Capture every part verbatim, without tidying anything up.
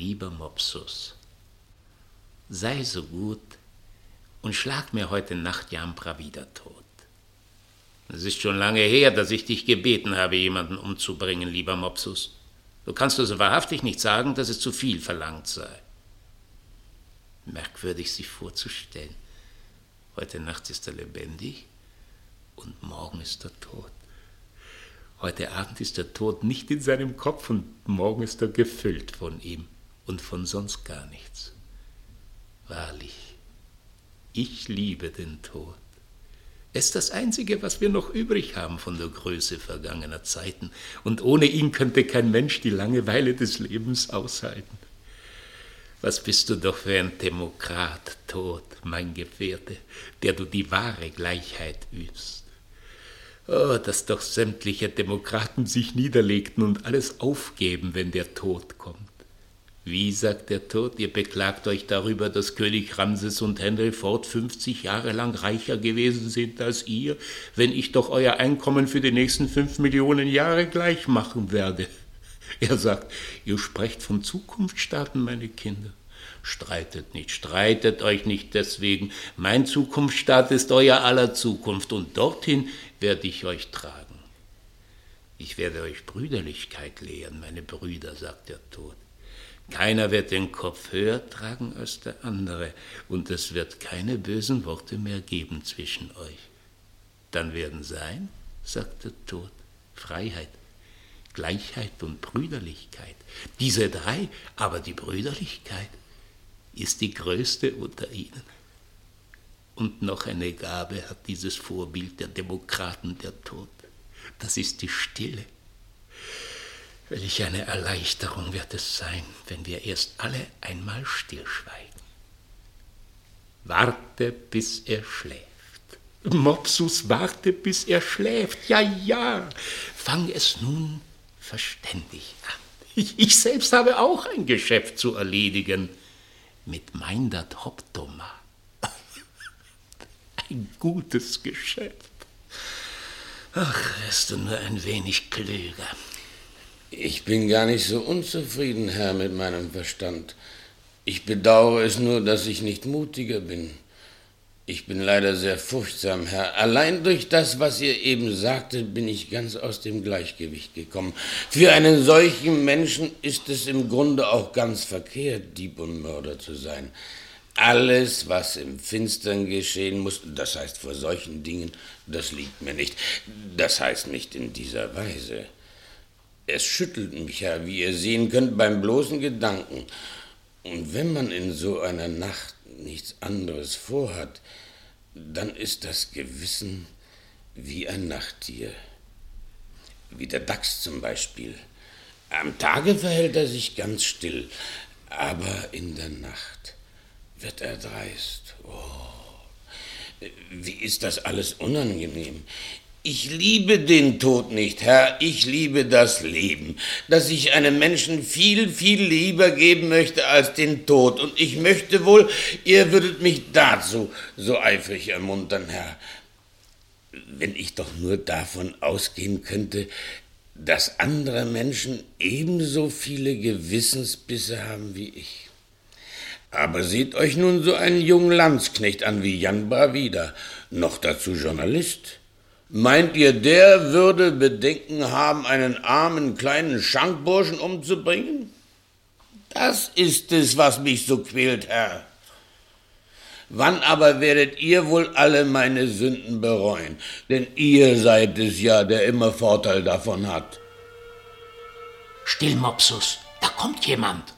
Lieber Mopsus, sei so gut und schlag mir heute Nacht Jambra wieder tot. Es ist schon lange her, dass ich dich gebeten habe, jemanden umzubringen, lieber Mopsus. Du kannst also wahrhaftig nicht sagen, dass es zu viel verlangt sei. Merkwürdig, sich vorzustellen. Heute Nacht ist er lebendig und morgen ist er tot. Heute Abend ist der Tod nicht in seinem Kopf und morgen ist er gefüllt von ihm und von sonst gar nichts. Wahrlich, ich liebe den Tod. Er ist das Einzige, was wir noch übrig haben von der Größe vergangener Zeiten. Und ohne ihn könnte kein Mensch die Langeweile des Lebens aushalten. Was bist du doch für ein Demokrat, Tod, mein Gefährte, der du die wahre Gleichheit übst. Oh, dass doch sämtliche Demokraten sich niederlegten und alles aufgeben, wenn der Tod kommt. Wie, sagt der Tod, ihr beklagt euch darüber, dass König Ramses und Henry Ford fünfzig Jahre lang reicher gewesen sind als ihr, wenn ich doch euer Einkommen für die nächsten fünf Millionen Jahre gleich machen werde. Er sagt, ihr sprecht von Zukunftsstaaten, meine Kinder. Streitet nicht, streitet euch nicht deswegen. Mein Zukunftsstaat ist euer aller Zukunft und dorthin werde ich euch tragen. Ich werde euch Brüderlichkeit lehren, meine Brüder, sagt der Tod. Keiner wird den Kopf höher tragen als der andere, und es wird keine bösen Worte mehr geben zwischen euch. Dann werden sein, sagt der Tod, Freiheit, Gleichheit und Brüderlichkeit. Diese drei, aber die Brüderlichkeit ist die größte unter ihnen. Und noch eine Gabe hat dieses Vorbild der Demokraten, der Tod. Das ist die Stille. Welch eine Erleichterung wird es sein, wenn wir erst alle einmal stillschweigen. Warte, bis er schläft. Mopsus, warte, bis er schläft. Ja, ja, fang es nun verständig an. Ich, ich selbst habe auch ein Geschäft zu erledigen mit Meindert Hoptoma. Ein gutes Geschäft. Ach, wärst du nur ein wenig klüger. Ich bin gar nicht so unzufrieden, Herr, mit meinem Verstand. Ich bedauere es nur, dass ich nicht mutiger bin. Ich bin leider sehr furchtsam, Herr. Allein durch das, was ihr eben sagtet, bin ich ganz aus dem Gleichgewicht gekommen. Für einen solchen Menschen ist es im Grunde auch ganz verkehrt, Dieb und Mörder zu sein. Alles, was im Finstern geschehen muss, das heißt vor solchen Dingen, das liegt mir nicht. Das heißt nicht in dieser Weise. Es schüttelt mich ja, wie ihr sehen könnt, beim bloßen Gedanken. Und wenn man in so einer Nacht nichts anderes vorhat, dann ist das Gewissen wie ein Nachttier. Wie der Dachs zum Beispiel. Am Tage verhält er sich ganz still, aber in der Nacht wird er dreist. Oh, wie ist das alles unangenehm. Ich liebe den Tod nicht, Herr, ich liebe das Leben, dass ich einem Menschen viel, viel lieber geben möchte als den Tod. Und ich möchte wohl, ihr würdet mich dazu so eifrig ermuntern, Herr. Wenn ich doch nur davon ausgehen könnte, dass andere Menschen ebenso viele Gewissensbisse haben wie ich. Aber seht euch nun so einen jungen Landsknecht an wie Jambra wieder, noch dazu Journalist. Meint ihr, der würde Bedenken haben, einen armen kleinen Schankburschen umzubringen? Das ist es, was mich so quält, Herr. Wann aber werdet ihr wohl alle meine Sünden bereuen? Denn ihr seid es ja, der immer Vorteil davon hat. Still, Mopsus, da kommt jemand.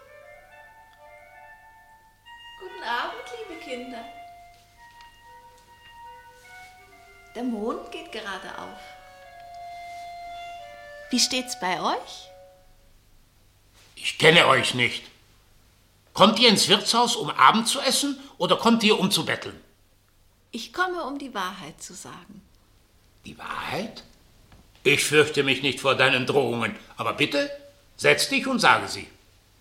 Guten Abend, liebe Kinder. Der Mond geht gerade auf. Wie steht's bei euch? Ich kenne euch nicht. Kommt ihr ins Wirtshaus, um Abend zu essen, oder kommt ihr, um zu betteln? Ich komme, um die Wahrheit zu sagen. Die Wahrheit? Ich fürchte mich nicht vor deinen Drohungen, aber bitte, setz dich und sage sie.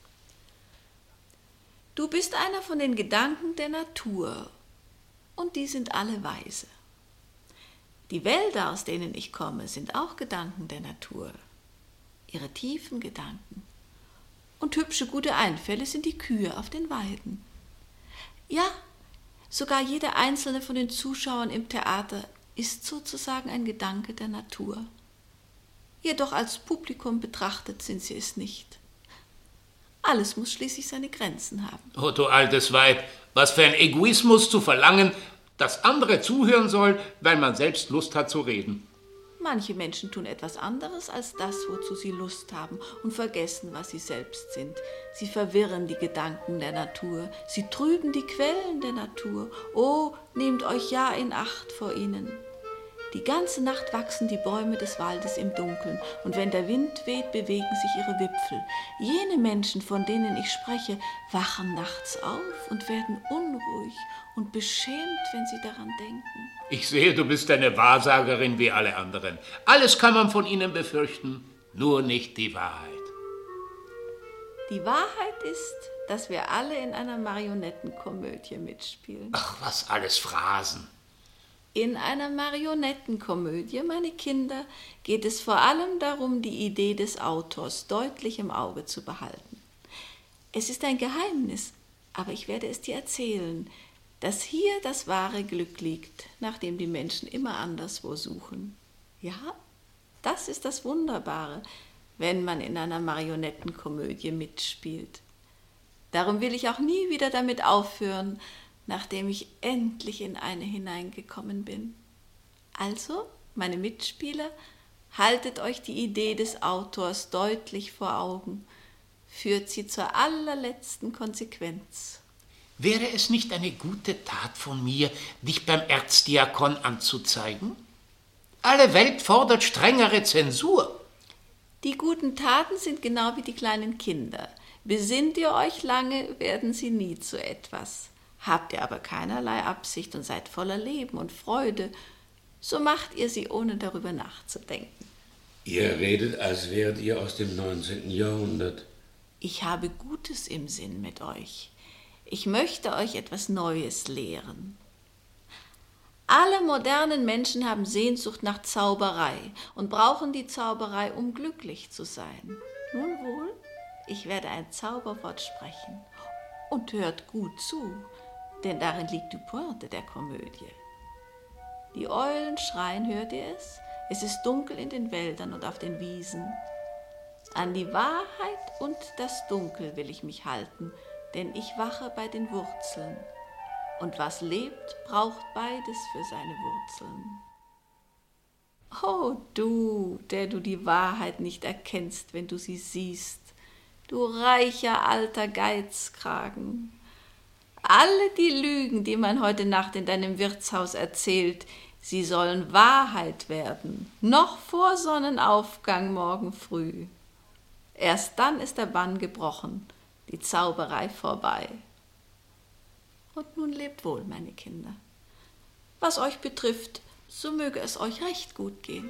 Du bist einer von den Gedanken der Natur, und die sind alle weise. Die Wälder, aus denen ich komme, sind auch Gedanken der Natur, ihre tiefen Gedanken. Und hübsche, gute Einfälle sind die Kühe auf den Weiden. Ja, sogar jeder einzelne von den Zuschauern im Theater ist sozusagen ein Gedanke der Natur. Jedoch als Publikum betrachtet sind sie es nicht. Alles muss schließlich seine Grenzen haben. Oh, du altes Weib, was für ein Egoismus zu verlangen, dass andere zuhören sollen, weil man selbst Lust hat zu reden. Manche Menschen tun etwas anderes als das, wozu sie Lust haben und vergessen, was sie selbst sind. Sie verwirren die Gedanken der Natur, sie trüben die Quellen der Natur. Oh, nehmt euch ja in Acht vor ihnen. Die ganze Nacht wachsen die Bäume des Waldes im Dunkeln, und wenn der Wind weht, bewegen sich ihre Wipfel. Jene Menschen, von denen ich spreche, wachen nachts auf und werden unruhig und beschämt, wenn sie daran denken. Ich sehe, du bist eine Wahrsagerin wie alle anderen. Alles kann man von ihnen befürchten, nur nicht die Wahrheit. Die Wahrheit ist, dass wir alle in einer Marionettenkomödie mitspielen. Ach, was alles Phrasen. In einer Marionettenkomödie, meine Kinder, geht es vor allem darum, die Idee des Autors deutlich im Auge zu behalten. Es ist ein Geheimnis, aber ich werde es dir erzählen, dass hier das wahre Glück liegt, nachdem die Menschen immer anderswo suchen. Ja, das ist das Wunderbare, wenn man in einer Marionettenkomödie mitspielt. Darum will ich auch nie wieder damit aufhören, nachdem ich endlich in eine hineingekommen bin. Also, meine Mitspieler, haltet euch die Idee des Autors deutlich vor Augen, führt sie zur allerletzten Konsequenz. Wäre es nicht eine gute Tat von mir, dich beim Erzdiakon anzuzeigen? Alle Welt fordert strengere Zensur. Die guten Taten sind genau wie die kleinen Kinder. Besinnt ihr euch lange, werden sie nie zu etwas. Habt ihr aber keinerlei Absicht und seid voller Leben und Freude, so macht ihr sie, ohne darüber nachzudenken. Ihr redet, als wäret ihr aus dem neunzehnten Jahrhundert. Ich habe Gutes im Sinn mit euch. Ich möchte euch etwas Neues lehren. Alle modernen Menschen haben Sehnsucht nach Zauberei und brauchen die Zauberei, um glücklich zu sein. Nun wohl, ich werde ein Zauberwort sprechen. Und hört gut zu, denn darin liegt die Pointe der Komödie. Die Eulen schreien, hört ihr es? Es ist dunkel in den Wäldern und auf den Wiesen. An die Wahrheit und das Dunkel will ich mich halten, denn ich wache bei den Wurzeln. Und was lebt, braucht beides für seine Wurzeln. Oh, du, der du die Wahrheit nicht erkennst, wenn du sie siehst, du reicher alter Geizkragen. Alle die Lügen, die man heute Nacht in deinem Wirtshaus erzählt, sie sollen Wahrheit werden, noch vor Sonnenaufgang morgen früh. Erst dann ist der Bann gebrochen, die Zauberei vorbei. Und nun lebt wohl, meine Kinder. Was euch betrifft, so möge es euch recht gut gehen.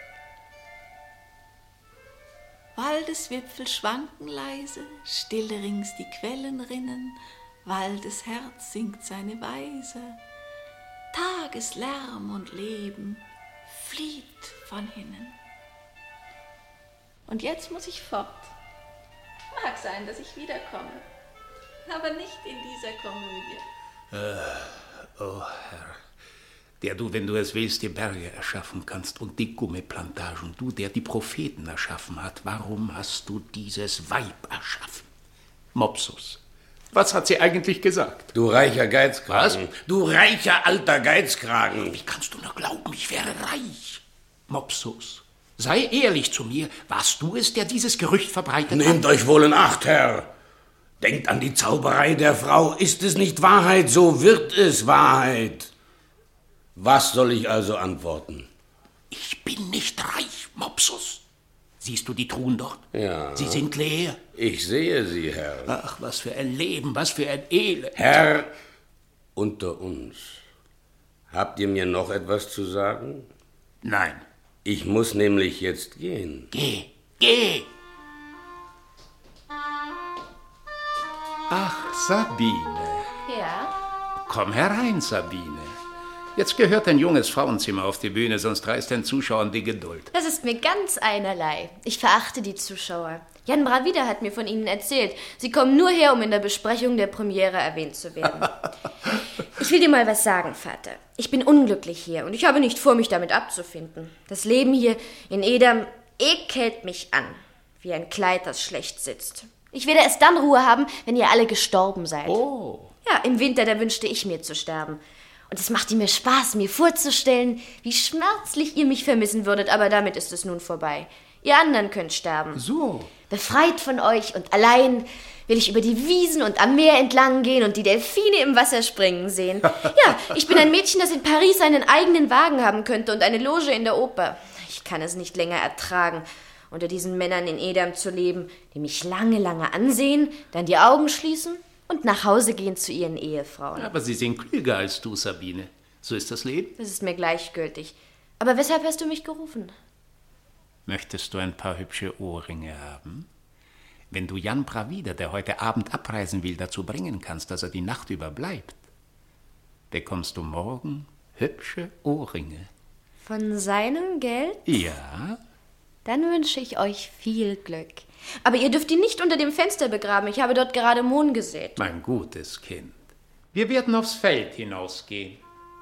Waldeswipfel schwanken leise, stille rings die Quellen rinnen, Waldes Herz singt seine Weise. Tageslärm und Leben flieht von hinnen. Und jetzt muss ich fort. Mag sein, dass ich wiederkomme, aber nicht in dieser Komödie. Äh, oh Herr, der du, wenn du es willst, die Berge erschaffen kannst und die Gummiplantagen, du, der die Propheten erschaffen hat, warum hast du dieses Weib erschaffen? Mopsus. Was hat sie eigentlich gesagt? Du reicher Geizkragen. Was? Du reicher alter Geizkragen. Wie kannst du nur glauben, ich wäre reich? Mopsus, sei ehrlich zu mir. Warst du es, der dieses Gerücht verbreitet hat? Nehmt euch wohl in Acht, Herr. Denkt an die Zauberei der Frau. Ist es nicht Wahrheit, so wird es Wahrheit. Was soll ich also antworten? Ich bin nicht reich, Mopsus. Siehst du die Truhen dort? Ja. Sie sind leer. Ich sehe sie, Herr. Ach, was für ein Leben, was für ein Elend. Herr, unter uns. Habt ihr mir noch etwas zu sagen? Nein. Ich muss nämlich jetzt gehen. Geh, geh. Ach, Sabine. Ja? Komm herein, Sabine. Jetzt gehört ein junges Frauenzimmer auf die Bühne, sonst reißt den Zuschauern die Geduld. Das ist mir ganz einerlei. Ich verachte die Zuschauer. Jan Bravida hat mir von ihnen erzählt. Sie kommen nur her, um in der Besprechung der Premiere erwähnt zu werden. Ich will dir mal was sagen, Vater. Ich bin unglücklich hier und ich habe nicht vor, mich damit abzufinden. Das Leben hier in Edam ekelt mich an, wie ein Kleid, das schlecht sitzt. Ich werde erst dann Ruhe haben, wenn ihr alle gestorben seid. Oh. Ja, im Winter, da wünschte ich mir zu sterben. Und es machte mir Spaß, mir vorzustellen, wie schmerzlich ihr mich vermissen würdet, aber damit ist es nun vorbei. Ihr anderen könnt sterben. So. Befreit von euch und allein will ich über die Wiesen und am Meer entlang gehen und die Delfine im Wasser springen sehen. Ja, ich bin ein Mädchen, das in Paris einen eigenen Wagen haben könnte und eine Loge in der Oper. Ich kann es nicht länger ertragen, unter diesen Männern in Edam zu leben, die mich lange, lange ansehen, dann die Augen schließen und nach Hause gehen zu ihren Ehefrauen. Aber sie sind klüger als du, Sabine. So ist das Leben. Das ist mir gleichgültig. Aber weshalb hast du mich gerufen? Möchtest du ein paar hübsche Ohrringe haben? Wenn du Jan Bravida, der heute Abend abreisen will, dazu bringen kannst, dass er die Nacht über bleibt, bekommst du morgen hübsche Ohrringe. Von seinem Geld? Ja. Dann wünsche ich euch viel Glück. Aber ihr dürft ihn nicht unter dem Fenster begraben. Ich habe dort gerade Mohn gesät. Mein gutes Kind, wir werden aufs Feld hinausgehen.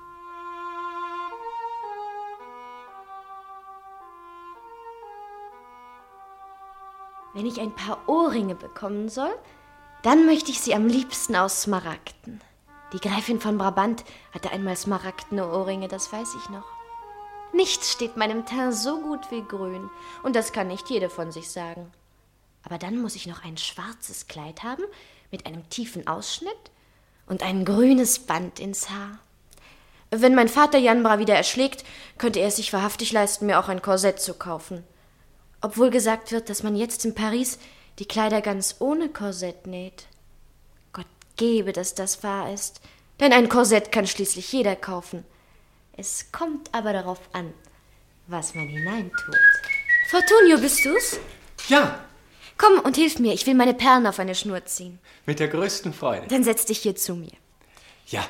Wenn ich ein paar Ohrringe bekommen soll, dann möchte ich sie am liebsten aus Smaragden. Die Gräfin von Brabant hatte einmal smaragdene Ohrringe, das weiß ich noch. Nichts steht meinem Teint so gut wie grün, und das kann nicht jede von sich sagen. Aber dann muss ich noch ein schwarzes Kleid haben, mit einem tiefen Ausschnitt und ein grünes Band ins Haar. Wenn mein Vater Jan Bravida erschlägt, könnte er es sich wahrhaftig leisten, mir auch ein Korsett zu kaufen. Obwohl gesagt wird, dass man jetzt in Paris die Kleider ganz ohne Korsett näht. Gott gebe, dass das wahr ist, denn ein Korsett kann schließlich jeder kaufen. Es kommt aber darauf an, was man hineintut. Fortunio, bist du's? Ja. Komm und hilf mir, ich will meine Perlen auf eine Schnur ziehen. Mit der größten Freude. Dann setz dich hier zu mir. Ja.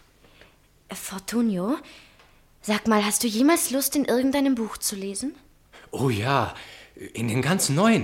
Fortunio, sag mal, hast du jemals Lust, in irgendeinem Buch zu lesen? Oh ja, in den ganz neuen.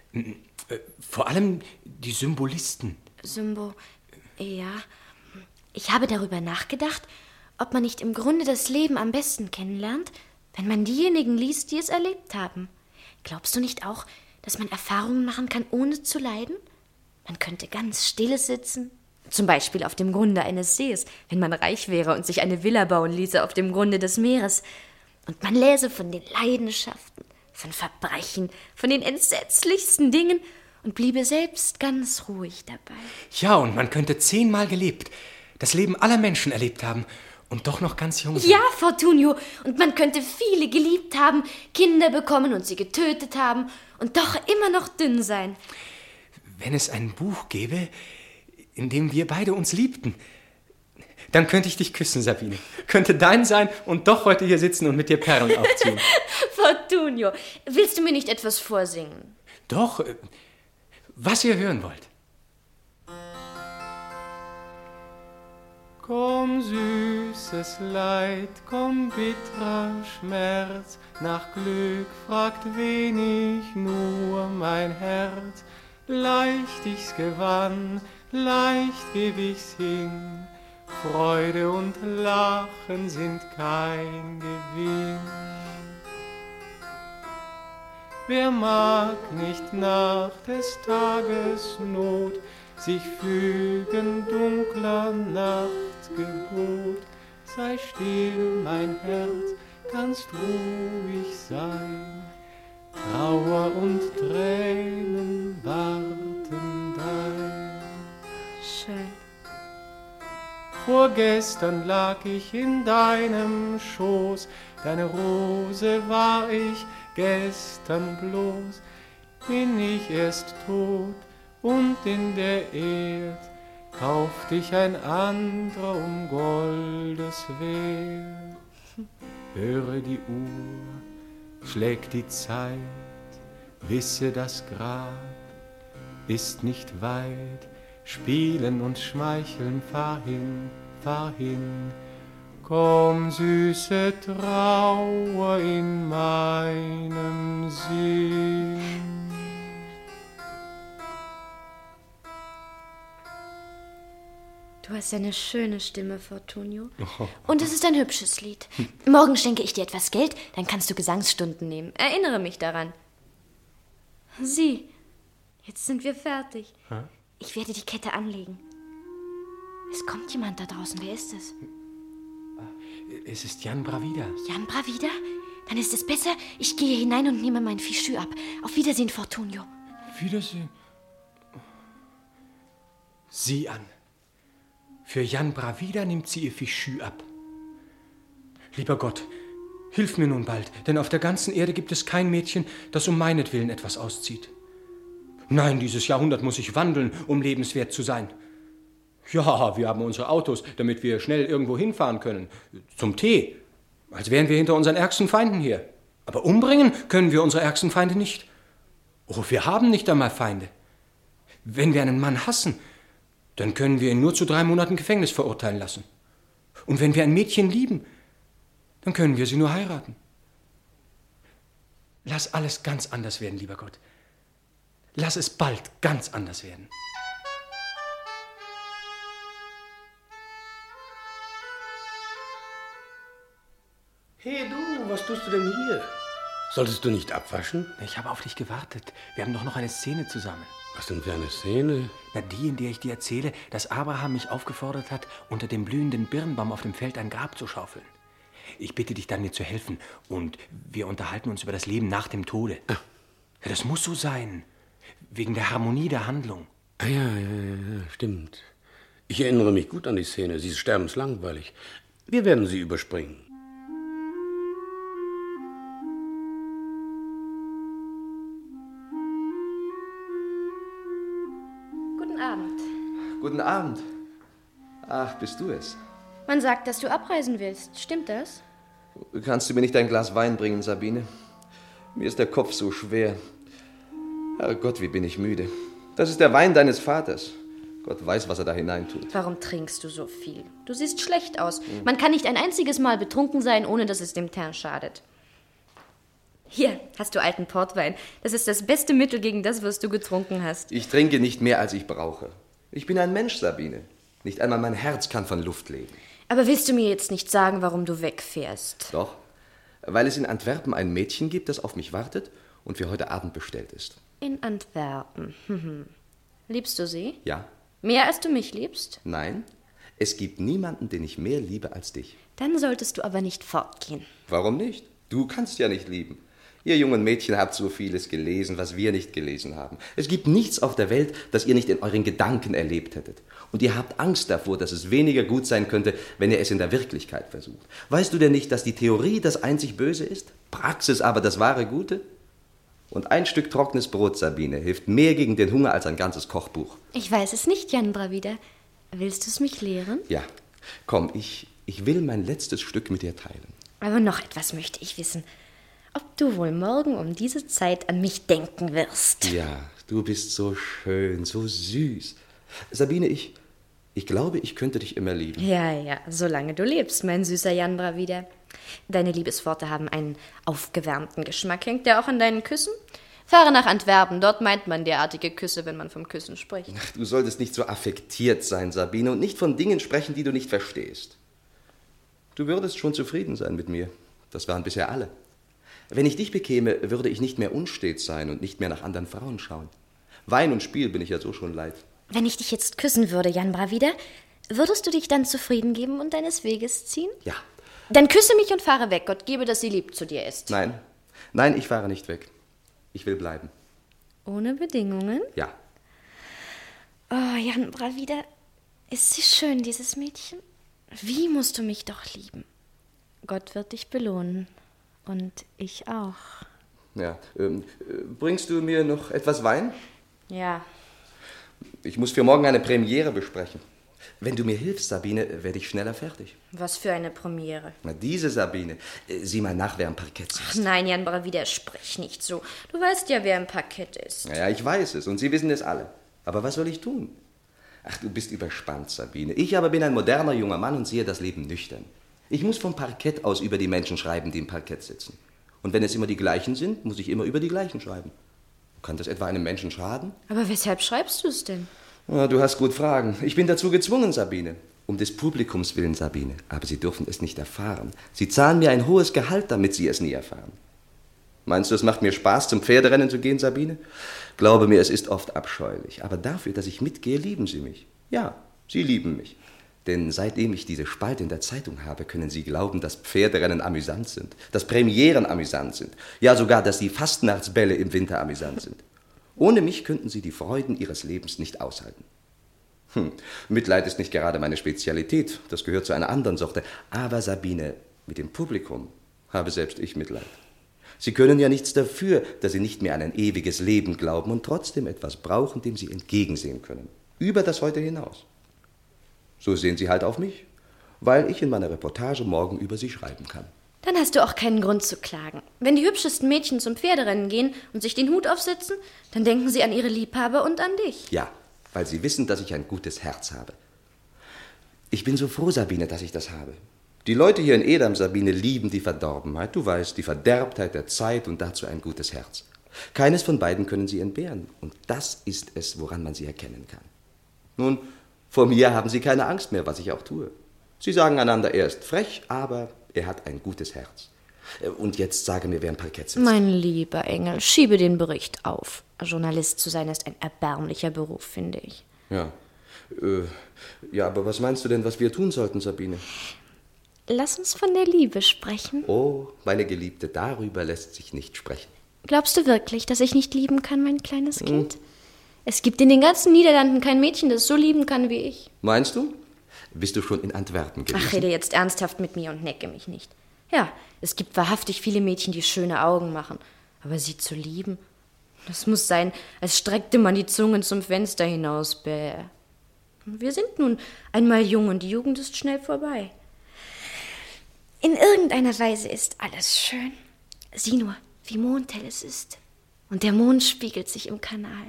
Vor allem die Symbolisten. Symbo, ja. Ich habe darüber nachgedacht, ob man nicht im Grunde das Leben am besten kennenlernt, wenn man diejenigen liest, die es erlebt haben. Glaubst du nicht auch, dass man Erfahrungen machen kann, ohne zu leiden? Man könnte ganz still sitzen, zum Beispiel auf dem Grunde eines Sees, wenn man reich wäre und sich eine Villa bauen ließe auf dem Grunde des Meeres. Und man läse von den Leidenschaften, von Verbrechen, von den entsetzlichsten Dingen und bliebe selbst ganz ruhig dabei. Ja, und man könnte zehnmal gelebt, das Leben aller Menschen erlebt haben und doch noch ganz jung sein. Ja, Fortunio, und man könnte viele geliebt haben, Kinder bekommen und sie getötet haben und doch immer noch dünn sein. Wenn es ein Buch gäbe, in dem wir beide uns liebten, dann könnte ich dich küssen, Sabine. Könnte dein sein und doch heute hier sitzen und mit dir Perlen aufziehen. Fortunio, willst du mir nicht etwas vorsingen? Doch, was ihr hören wollt. Komm, süßes Leid, komm, bitterer Schmerz, nach Glück fragt wenig nur mein Herz. Leicht ich's gewann, leicht geb ich's hin, Freude und Lachen sind kein Gewinn. Wer mag nicht nach des Tages Not sich fügen dunkler Nachtgebot? Sei still, mein Herz, kannst ruhig sein, Trauer und Tränen warten dein. Schön. Vorgestern lag ich in deinem Schoß, deine Rose war ich gestern bloß, bin ich erst tot und in der Erd kauft dich ein anderer um Goldes Wert. Höre die Uhr, schlägt die Zeit, wisse das Grab ist nicht weit, spielen und schmeicheln, fahr hin, fahr hin, komm, süße Trauer in meinem Sinn. Du hast eine schöne Stimme, Fortunio. Und es ist ein hübsches Lied. Morgen schenke ich dir etwas Geld, dann kannst du Gesangsstunden nehmen. Erinnere mich daran. Sieh, jetzt sind wir fertig. Hä? Ich werde die Kette anlegen. Es kommt jemand da draußen. Wer ist es? Es ist Jan Bravida. Jan Bravida? Dann ist es besser, ich gehe hinein und nehme mein Fichu ab. Auf Wiedersehen, Fortunio. Wiedersehen. Sieh an. Für Jan Bravida nimmt sie ihr Fichu ab. Lieber Gott, hilf mir nun bald, denn auf der ganzen Erde gibt es kein Mädchen, das um meinetwillen etwas auszieht. Nein, dieses Jahrhundert muss sich wandeln, um lebenswert zu sein. Ja, wir haben unsere Autos, damit wir schnell irgendwo hinfahren können. Zum Tee. Als wären wir hinter unseren ärgsten Feinden her. Aber umbringen können wir unsere ärgsten Feinde nicht. Oh, wir haben nicht einmal Feinde. Wenn wir einen Mann hassen, dann können wir ihn nur zu drei Monaten Gefängnis verurteilen lassen. Und wenn wir ein Mädchen lieben, dann können wir sie nur heiraten. Lass alles ganz anders werden, lieber Gott. Lass es bald ganz anders werden. Hey du, was tust du denn hier? Solltest du nicht abwaschen? Ich habe auf dich gewartet. Wir haben doch noch eine Szene zusammen. Was denn für eine Szene? Na, die, in der ich dir erzähle, dass Abraham mich aufgefordert hat, unter dem blühenden Birnbaum auf dem Feld ein Grab zu schaufeln. Ich bitte dich dann, mir zu helfen. Und wir unterhalten uns über das Leben nach dem Tode. Ah. Ja, das muss so sein. Wegen der Harmonie der Handlung. Ah ja, ja, ja, ja, stimmt. Ich erinnere mich gut an die Szene. Sie ist sterbenslangweilig. Wir werden sie überspringen. Guten Abend. Guten Abend. Ach, bist du es? Man sagt, dass du abreisen willst. Stimmt das? Kannst du mir nicht ein Glas Wein bringen, Sabine? Mir ist der Kopf so schwer. Herrgott, wie bin ich müde. Das ist der Wein deines Vaters. Gott weiß, was er da hineintut. Warum trinkst du so viel? Du siehst schlecht aus. Hm. Man kann nicht ein einziges Mal betrunken sein, ohne dass es dem Teint schadet. Hier hast du alten Portwein. Das ist das beste Mittel gegen das, was du getrunken hast. Ich trinke nicht mehr, als ich brauche. Ich bin ein Mensch, Sabine. Nicht einmal mein Herz kann von Luft leben. Aber willst du mir jetzt nicht sagen, warum du wegfährst? Doch, weil es in Antwerpen ein Mädchen gibt, das auf mich wartet und für heute Abend bestellt ist. In Antwerpen. Hm. Liebst du sie? Ja. Mehr als du mich liebst? Nein, es gibt niemanden, den ich mehr liebe als dich. Dann solltest du aber nicht fortgehen. Warum nicht? Du kannst ja nicht lieben. Ihr jungen Mädchen habt so vieles gelesen, was wir nicht gelesen haben. Es gibt nichts auf der Welt, das ihr nicht in euren Gedanken erlebt hättet. Und ihr habt Angst davor, dass es weniger gut sein könnte, wenn ihr es in der Wirklichkeit versucht. Weißt du denn nicht, dass die Theorie das einzig Böse ist, Praxis aber das wahre Gute? Und ein Stück trockenes Brot, Sabine, hilft mehr gegen den Hunger als ein ganzes Kochbuch. Ich weiß es nicht, Jan Bravida. Willst du es mich lehren? Ja. Komm, ich, ich will mein letztes Stück mit dir teilen. Aber noch etwas möchte ich wissen. Ob du wohl morgen um diese Zeit an mich denken wirst. Ja, du bist so schön, so süß. Sabine, ich, ich glaube, ich könnte dich immer lieben. Ja, ja, solange du lebst, mein süßer Jan Bravida. Deine Liebesworte haben einen aufgewärmten Geschmack. Hängt der auch an deinen Küssen? Fahre nach Antwerpen, dort meint man derartige Küsse, wenn man vom Küssen spricht. Ach, du solltest nicht so affektiert sein, Sabine, und nicht von Dingen sprechen, die du nicht verstehst. Du würdest schon zufrieden sein mit mir. Das waren bisher alle. Wenn ich dich bekäme, würde ich nicht mehr unstet sein und nicht mehr nach anderen Frauen schauen. Wein und Spiel bin ich ja so schon leid. Wenn ich dich jetzt küssen würde, Jan Bravida, würdest du dich dann zufrieden geben und deines Weges ziehen? Ja. Dann küsse mich und fahre weg. Gott gebe, dass sie lieb zu dir ist. Nein, nein, ich fahre nicht weg. Ich will bleiben. Ohne Bedingungen? Ja. Oh, Jan Bravida, ist sie schön, dieses Mädchen? Wie musst du mich doch lieben? Gott wird dich belohnen. Und ich auch. Ja, ähm, bringst du mir noch etwas Wein? Ja. Ich muss für morgen eine Premiere besprechen. Wenn du mir hilfst, Sabine, werde ich schneller fertig. Was für eine Premiere? Na, diese Sabine. Sieh mal nach, wer am Parkett sitzt. Ach nein, Jan Bravida, sprich nicht so. Du weißt ja, wer im Parkett ist. Ja, ich weiß es und Sie wissen es alle. Aber was soll ich tun? Ach, du bist überspannt, Sabine. Ich aber bin ein moderner junger Mann und sehe das Leben nüchtern. Ich muss vom Parkett aus über die Menschen schreiben, die im Parkett sitzen. Und wenn es immer die gleichen sind, muss ich immer über die gleichen schreiben. Kann das etwa einem Menschen schaden? Aber weshalb schreibst du es denn? Ja, du hast gut Fragen. Ich bin dazu gezwungen, Sabine. Um des Publikums willen, Sabine. Aber Sie dürfen es nicht erfahren. Sie zahlen mir ein hohes Gehalt, damit Sie es nie erfahren. Meinst du, es macht mir Spaß, zum Pferderennen zu gehen, Sabine? Glaube mir, es ist oft abscheulich. Aber dafür, dass ich mitgehe, lieben Sie mich. Ja, Sie lieben mich. Denn seitdem ich diese Spalte in der Zeitung habe, können Sie glauben, dass Pferderennen amüsant sind, dass Premieren amüsant sind, ja sogar, dass die Fastnachtsbälle im Winter amüsant sind. Ohne mich könnten Sie die Freuden Ihres Lebens nicht aushalten. Hm. Mitleid ist nicht gerade meine Spezialität, das gehört zu einer anderen Sorte. Aber Sabine, mit dem Publikum habe selbst ich Mitleid. Sie können ja nichts dafür, dass Sie nicht mehr an ein ewiges Leben glauben und trotzdem etwas brauchen, dem Sie entgegensehen können. Über das Heute hinaus. So sehen Sie halt auf mich, weil ich in meiner Reportage morgen über Sie schreiben kann. Dann hast du auch keinen Grund zu klagen. Wenn die hübschesten Mädchen zum Pferderennen gehen und sich den Hut aufsetzen, dann denken sie an ihre Liebhaber und an dich. Ja, weil sie wissen, dass ich ein gutes Herz habe. Ich bin so froh, Sabine, dass ich das habe. Die Leute hier in Edam, Sabine, lieben die Verdorbenheit. Du weißt, die Verderbtheit der Zeit und dazu ein gutes Herz. Keines von beiden können sie entbehren. Und das ist es, woran man sie erkennen kann. Nun, vor mir haben sie keine Angst mehr, was ich auch tue. Sie sagen einander, er ist frech, aber er hat ein gutes Herz. Und jetzt sage mir, wer im Parkett sitzt. Mein lieber Engel, schiebe den Bericht auf. Journalist zu sein ist ein erbärmlicher Beruf, finde ich. Ja. Äh, ja, aber was meinst du denn, was wir tun sollten, Sabine? Lass uns von der Liebe sprechen. Oh, meine Geliebte, darüber lässt sich nicht sprechen. Glaubst du wirklich, dass ich nicht lieben kann, mein kleines Kind? Hm. Es gibt in den ganzen Niederlanden kein Mädchen, das so lieben kann wie ich. Meinst du? Bist du schon in Antwerpen gewesen? Ach, rede jetzt ernsthaft mit mir und necke mich nicht. Ja, es gibt wahrhaftig viele Mädchen, die schöne Augen machen. Aber sie zu lieben, das muss sein, als streckte man die Zungen zum Fenster hinaus. Bäh. Wir sind nun einmal jung und die Jugend ist schnell vorbei. In irgendeiner Weise ist alles schön. Sieh nur, wie mondhell es ist. Und der Mond spiegelt sich im Kanal.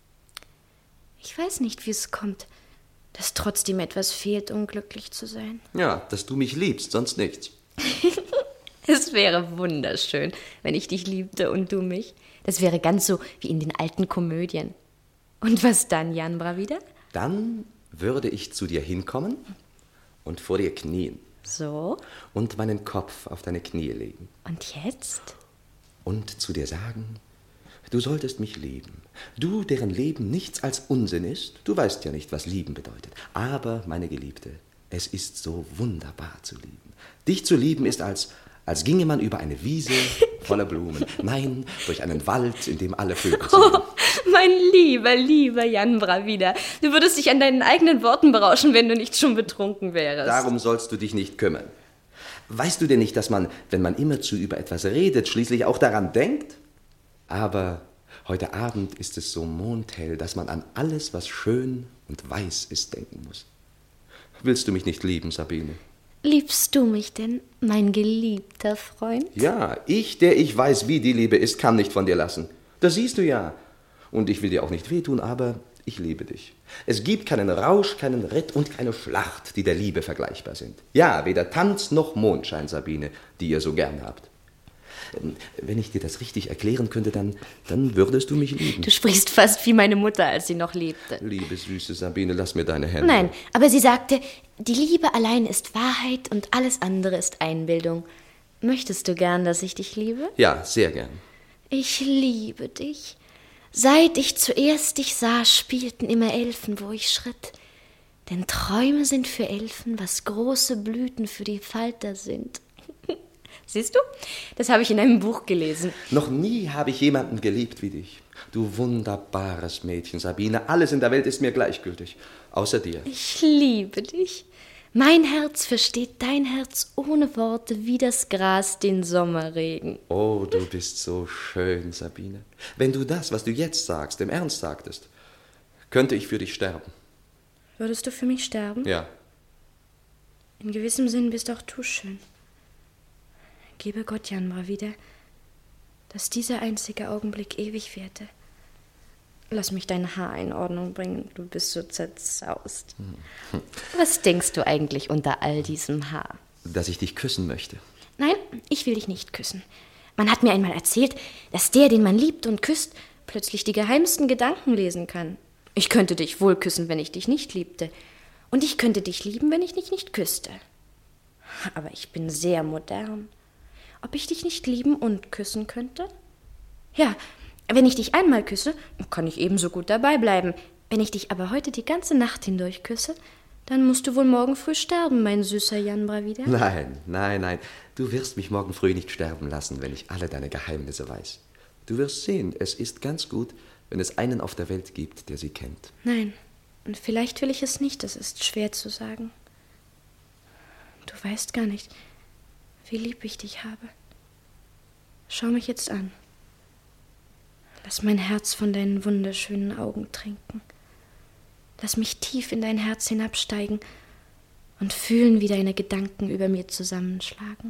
Ich weiß nicht, wie es kommt, dass trotzdem etwas fehlt, um glücklich zu sein. Ja, dass du mich liebst, sonst nichts. Es wäre wunderschön, wenn ich dich liebte und du mich. Das wäre ganz so wie in den alten Komödien. Und was dann, Jan Bravida? Dann würde ich zu dir hinkommen und vor dir knien. So? Und meinen Kopf auf deine Knie legen. Und jetzt? Und zu dir sagen, du solltest mich lieben. Du, deren Leben nichts als Unsinn ist. Du weißt ja nicht, was lieben bedeutet. Aber, meine Geliebte, es ist so wunderbar zu lieben. Dich zu lieben ist, als, als ginge man über eine Wiese voller Blumen. Nein, durch einen Wald, in dem alle Vögel sind. Oh, mein lieber, lieber Jan Bravida. Du würdest dich an deinen eigenen Worten berauschen, wenn du nicht schon betrunken wärst. Darum sollst du dich nicht kümmern. Weißt du denn nicht, dass man, wenn man immerzu über etwas redet, schließlich auch daran denkt? Aber heute Abend ist es so mondhell, dass man an alles, was schön und weiß ist, denken muss. Willst du mich nicht lieben, Sabine? Liebst du mich denn, mein geliebter Freund? Ja, ich, der ich weiß, wie die Liebe ist, kann nicht von dir lassen. Das siehst du ja. Und ich will dir auch nicht wehtun, aber ich liebe dich. Es gibt keinen Rausch, keinen Ritt und keine Schlacht, die der Liebe vergleichbar sind. Ja, weder Tanz noch Mondschein, Sabine, die ihr so gern habt. Wenn ich dir das richtig erklären könnte, dann, dann würdest du mich lieben. Du sprichst fast wie meine Mutter, als sie noch lebte. Liebe, süße Sabine, lass mir deine Hände. Nein, aber sie sagte, die Liebe allein ist Wahrheit und alles andere ist Einbildung. Möchtest du gern, dass ich dich liebe? Ja, sehr gern. Ich liebe dich. Seit ich zuerst dich sah, spielten immer Elfen, wo ich schritt. Denn Träume sind für Elfen, was große Blüten für die Falter sind. Siehst du? Das habe ich in einem Buch gelesen. Noch nie habe ich jemanden geliebt wie dich. Du wunderbares Mädchen, Sabine. Alles in der Welt ist mir gleichgültig, außer dir. Ich liebe dich. Mein Herz versteht dein Herz ohne Worte wie das Gras den Sommerregen. Oh, du bist so schön, Sabine. Wenn du das, was du jetzt sagst, im Ernst sagtest, könnte ich für dich sterben. Würdest du für mich sterben? Ja. In gewissem Sinn bist auch du schön. Gebe Gott, Jan Bravida, dass dieser einzige Augenblick ewig währte. Lass mich dein Haar in Ordnung bringen, du bist so zerzaust. Hm. Was denkst du eigentlich unter all diesem Haar? dass ich dich küssen möchte. Nein, ich will dich nicht küssen. Man hat mir einmal erzählt, dass der, den man liebt und küsst, plötzlich die geheimsten Gedanken lesen kann. Ich könnte dich wohl küssen, wenn ich dich nicht liebte. Und ich könnte dich lieben, wenn ich dich nicht küsste. Aber ich bin sehr modern. Ob ich dich nicht lieben und küssen könnte? Ja, wenn ich dich einmal küsse, kann ich ebenso gut dabei bleiben. Wenn ich dich aber heute die ganze Nacht hindurch küsse, dann musst du wohl morgen früh sterben, mein süßer Jan Bravida. Nein, nein, nein. Du wirst mich morgen früh nicht sterben lassen, wenn ich alle deine Geheimnisse weiß. Du wirst sehen, es ist ganz gut, wenn es einen auf der Welt gibt, der sie kennt. Nein, und vielleicht will ich es nicht, das ist schwer zu sagen. Du weißt gar nicht, wie lieb ich dich habe. Schau mich jetzt an. Lass mein Herz von deinen wunderschönen Augen trinken. Lass mich tief in dein Herz hinabsteigen und fühlen, wie deine Gedanken über mir zusammenschlagen.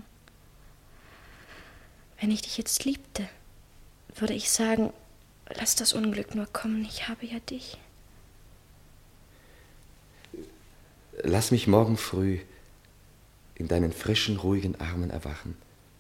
Wenn ich dich jetzt liebte, würde ich sagen, lass das Unglück nur kommen, ich habe ja dich. Lass mich morgen früh in deinen frischen, ruhigen Armen erwachen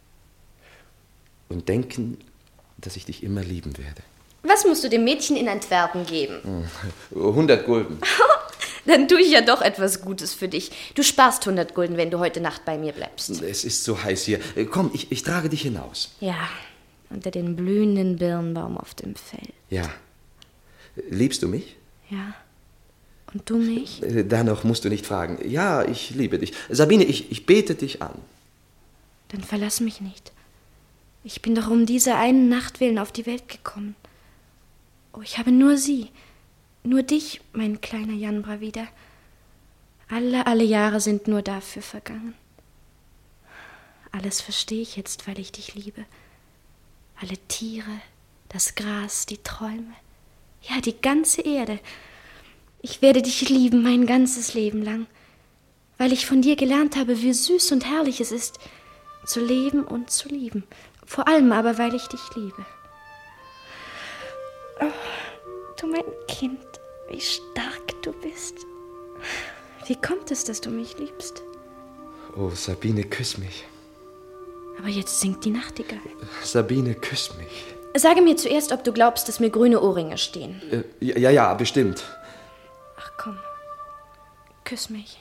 und denken, dass ich dich immer lieben werde. Was musst du dem Mädchen in Antwerpen geben? hundert Gulden. Dann tue ich ja doch etwas Gutes für dich. Du sparst hundert Gulden, wenn du heute Nacht bei mir bleibst. Es ist so heiß hier. Komm, ich, ich trage dich hinaus. Ja, unter den blühenden Birnbaum auf dem Feld. Ja. Liebst du mich? Ja. Und du mich? Danach musst du nicht fragen. Ja, ich liebe dich. Sabine, ich, ich bete dich an. Dann verlass mich nicht. Ich bin doch um diese einen Nacht willen auf die Welt gekommen. Oh, ich habe nur sie, nur dich, mein kleiner Jan Bravida. Alle, alle Jahre sind nur dafür vergangen. Alles verstehe ich jetzt, weil ich dich liebe. Alle Tiere, das Gras, die Träume, ja, die ganze Erde. Ich werde dich lieben mein ganzes Leben lang, weil ich von dir gelernt habe, wie süß und herrlich es ist, zu leben und zu lieben. Vor allem aber, weil ich dich liebe. Oh, du mein Kind, wie stark du bist. Wie kommt es, dass du mich liebst? Oh, Sabine, küss mich. Aber jetzt singt die Nachtigall. Sabine, küss mich. Sage mir zuerst, ob du glaubst, dass mir grüne Ohrringe stehen. Äh, ja, ja, bestimmt. Ach komm, küss mich.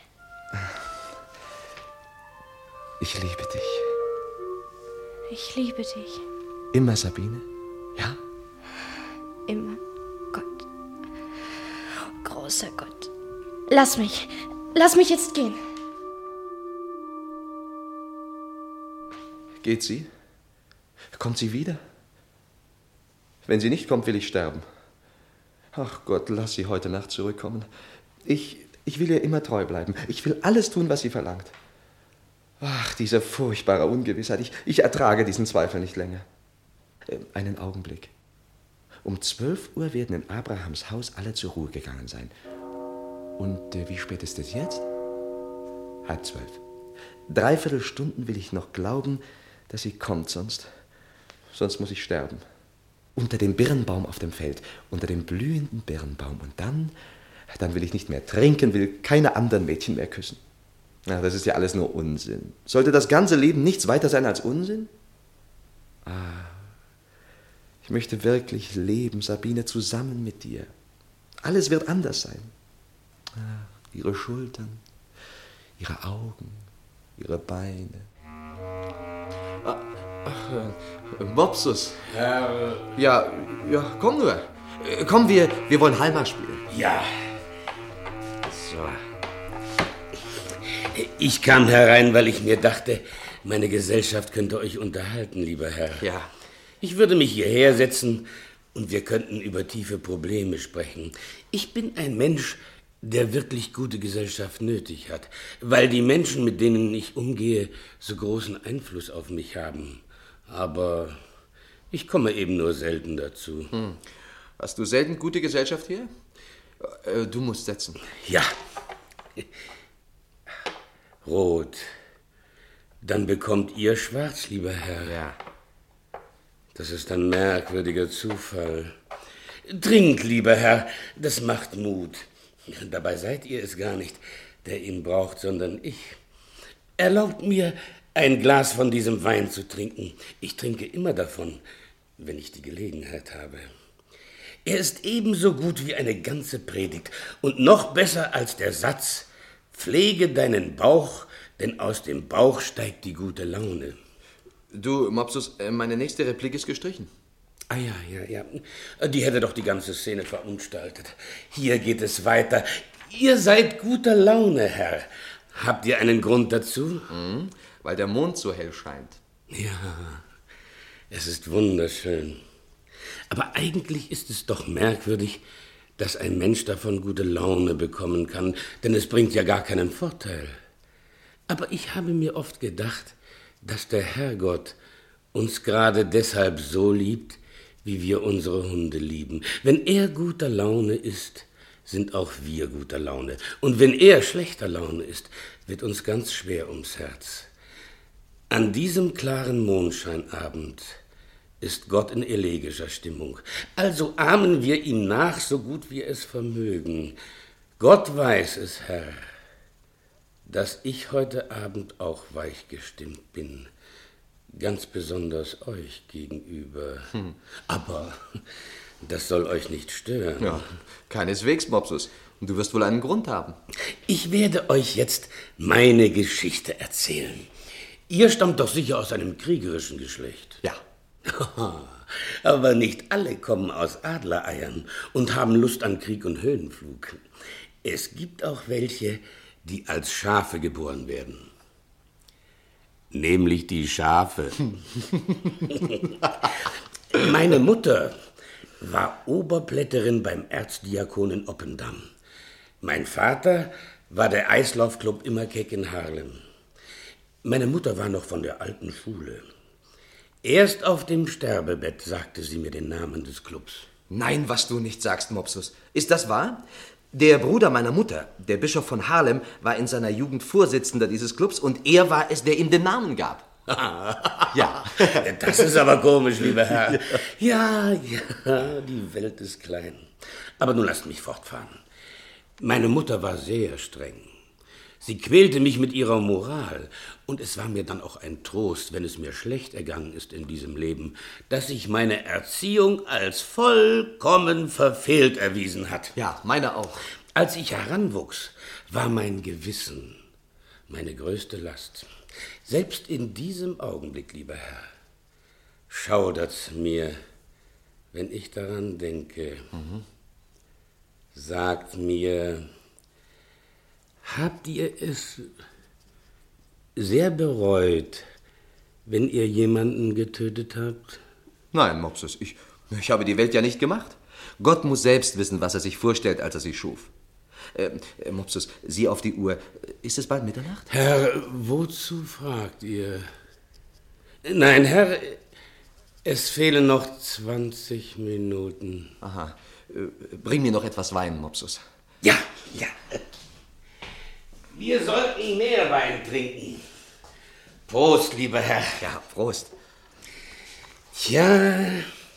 Ich liebe dich. Ich liebe dich. Immer, Sabine? Ja? Immer, Gott. Oh, großer Gott. Lass mich. Lass mich jetzt gehen. Geht sie? Kommt sie wieder? Wenn sie nicht kommt, will ich sterben. Ach Gott, lass sie heute Nacht zurückkommen. Ich, ich will ihr immer treu bleiben. Ich will alles tun, was sie verlangt. Ach, diese furchtbare Ungewissheit. Ich, ich ertrage diesen Zweifel nicht länger. Äh, einen Augenblick. Um zwölf Uhr werden in Abrahams Haus alle zur Ruhe gegangen sein. Und äh, wie spät ist es jetzt? Halb zwölf. Dreiviertel Stunden will ich noch glauben, dass sie kommt, sonst, sonst muss ich sterben. Unter dem Birnbaum auf dem Feld, unter dem blühenden Birnbaum. Und dann, dann will ich nicht mehr trinken, will keine anderen Mädchen mehr küssen. Ach, das ist ja alles nur Unsinn. Sollte das ganze Leben nichts weiter sein als Unsinn? Ah, ich möchte wirklich leben, Sabine, zusammen mit dir. Alles wird anders sein. Ah, ihre Schultern, ihre Augen, ihre Beine. Ah, ach, Mopsus. Herr... Ja, ja, komm nur. Komm, wir, wir wollen Halma spielen. Ja. So. Ich kam herein, weil ich mir dachte, meine Gesellschaft könnte euch unterhalten, lieber Herr. Ja. Ich würde mich hierher setzen und wir könnten über tiefe Probleme sprechen. Ich bin ein Mensch, der wirklich gute Gesellschaft nötig hat, weil die Menschen, mit denen ich umgehe, so großen Einfluss auf mich haben. Aber ich komme eben nur selten dazu. Hm. Hast du selten gute Gesellschaft hier? Äh, du musst setzen. Ja. Rot. Dann bekommt ihr schwarz, lieber Herr. Ja. Das ist ein merkwürdiger Zufall. Trinkt, lieber Herr, das macht Mut. Dabei seid ihr es gar nicht, der ihn braucht, sondern ich. Erlaubt mir, ein Glas von diesem Wein zu trinken. Ich trinke immer davon, wenn ich die Gelegenheit habe. Er ist ebenso gut wie eine ganze Predigt und noch besser als der Satz: Pflege deinen Bauch, denn aus dem Bauch steigt die gute Laune. Du, Mopsus, meine nächste Replik ist gestrichen. Ah ja, ja, ja. Die hätte doch die ganze Szene verunstaltet. Hier geht es weiter. Ihr seid guter Laune, Herr. Habt ihr einen Grund dazu? Mhm, weil der Mond so hell scheint. Ja, es ist wunderschön. Aber eigentlich ist es doch merkwürdig, dass ein Mensch davon gute Laune bekommen kann, denn es bringt ja gar keinen Vorteil. Aber ich habe mir oft gedacht, dass der Herrgott uns gerade deshalb so liebt, wie wir unsere Hunde lieben. Wenn er guter Laune ist, sind auch wir guter Laune. Und wenn er schlechter Laune ist, wird uns ganz schwer ums Herz. An diesem klaren Mondscheinabend ist Gott in elegischer Stimmung. Also ahmen wir ihm nach, so gut wir es vermögen. Gott weiß es, Herr, dass ich heute Abend auch weich gestimmt bin. Ganz besonders euch gegenüber. Hm. Aber das soll euch nicht stören. Ja, keineswegs, Mopsus. Und du wirst wohl einen Grund haben. Ich werde euch jetzt meine Geschichte erzählen. Ihr stammt doch sicher aus einem kriegerischen Geschlecht. Ja. Aber nicht alle kommen aus Adlereiern und haben Lust an Krieg und Höhenflug. Es gibt auch welche, die als Schafe geboren werden. Nämlich die Schafe. Meine Mutter war Oberplätterin beim Erzdiakon in Oppendamm. Mein Vater war der Eislaufclub Immerkeck in Haarlem. Meine Mutter war noch von der alten Schule. Erst auf dem Sterbebett sagte sie mir den Namen des Clubs. Nein, was du nicht sagst, Mopsus. Ist das wahr? Der Bruder meiner Mutter, der Bischof von Haarlem, war in seiner Jugend Vorsitzender dieses Clubs und er war es, der ihm den Namen gab. Ja. Das ist aber komisch, lieber Herr. Ja, ja, die Welt ist klein. Aber nun lasst mich fortfahren. Meine Mutter war sehr streng. Sie quälte mich mit ihrer Moral, und es war mir dann auch ein Trost, wenn es mir schlecht ergangen ist in diesem Leben, dass sich meine Erziehung als vollkommen verfehlt erwiesen hat. Ja, meine auch. Als ich heranwuchs, war mein Gewissen meine größte Last. Selbst in diesem Augenblick, lieber Herr, schaudert's mir, wenn ich daran denke. Mhm. Sagt mir, habt ihr es sehr bereut, wenn ihr jemanden getötet habt? Nein, Mopsus, ich, ich habe die Welt ja nicht gemacht. Gott muss selbst wissen, was er sich vorstellt, als er sie schuf. Äh, Mopsus, sieh auf die Uhr. Ist es bald Mitternacht? Herr, wozu fragt ihr? Nein, Herr, es fehlen noch zwanzig Minuten. Aha. Bring mir noch etwas Wein, Mopsus. Ja, ja. Wir sollten mehr Wein trinken. Prost, lieber Herr. Ja, Prost. Tja,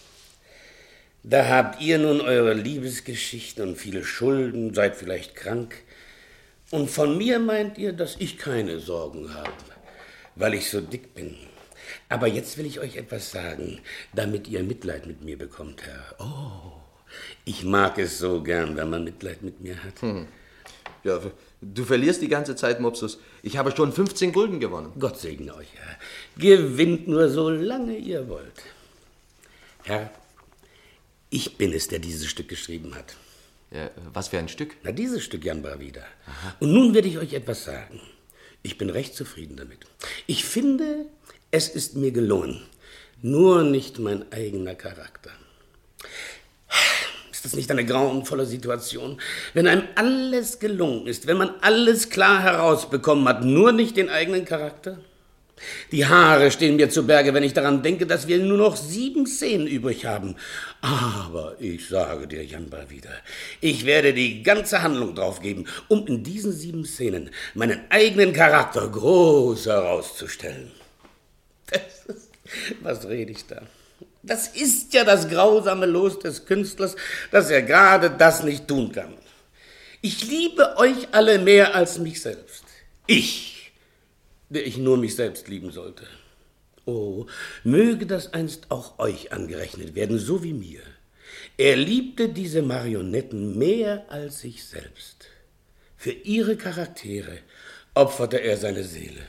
da habt ihr nun eure Liebesgeschichten und viele Schulden, seid vielleicht krank. Und von mir meint ihr, dass ich keine Sorgen habe, weil ich so dick bin. Aber jetzt will ich euch etwas sagen, damit ihr Mitleid mit mir bekommt, Herr. Oh, ich mag es so gern, wenn man Mitleid mit mir hat. Hm. Ja, du verlierst die ganze Zeit, Mopsus. Ich habe schon fünfzehn Gulden gewonnen. Gott segne euch, Herr. Gewinnt nur so lange ihr wollt. Herr, ich bin es, der dieses Stück geschrieben hat. Ja, was für ein Stück? Na, dieses Stück, Jan Bravida. Aha. Und nun werde ich euch etwas sagen. Ich bin recht zufrieden damit. Ich finde, es ist mir gelungen. Nur nicht mein eigener Charakter. Ist das nicht eine grauenvolle Situation? Wenn einem alles gelungen ist, wenn man alles klar herausbekommen hat, nur nicht den eigenen Charakter? Die Haare stehen mir zu Berge, wenn ich daran denke, dass wir nur noch sieben Szenen übrig haben. Aber ich sage dir, Jan Bravida, ich werde die ganze Handlung draufgeben, um in diesen sieben Szenen meinen eigenen Charakter groß herauszustellen. Das ist, was rede ich da? Das ist ja das grausame Los des Künstlers, dass er gerade das nicht tun kann. Ich liebe euch alle mehr als mich selbst. Ich, der ich nur mich selbst lieben sollte. Oh, möge das einst auch euch angerechnet werden, so wie mir. Er liebte diese Marionetten mehr als sich selbst. Für ihre Charaktere opferte er seine Seele.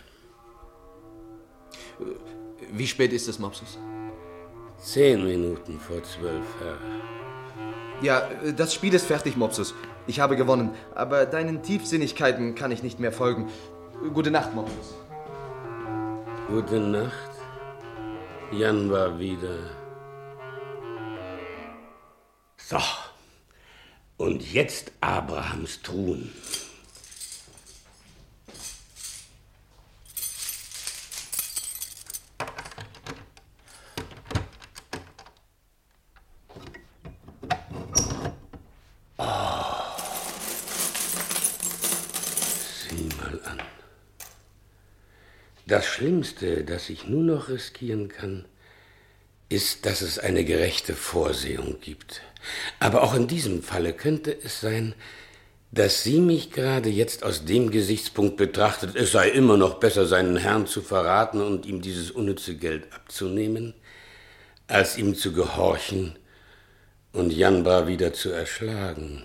Wie spät ist es, Mopsus? Zehn Minuten vor zwölf, Herr. Ja, das Spiel ist fertig, Mopsus. Ich habe gewonnen, aber deinen Tiefsinnigkeiten kann ich nicht mehr folgen. Gute Nacht, Mopsus. Gute Nacht. Jan war wieder. So, und jetzt Abrahams Truhen. Das Schlimmste, das ich nur noch riskieren kann, ist, dass es eine gerechte Vorsehung gibt. Aber auch in diesem Falle könnte es sein, dass sie mich gerade jetzt aus dem Gesichtspunkt betrachtet, es sei immer noch besser, seinen Herrn zu verraten und ihm dieses unnütze Geld abzunehmen, als ihm zu gehorchen und Janba wieder zu erschlagen.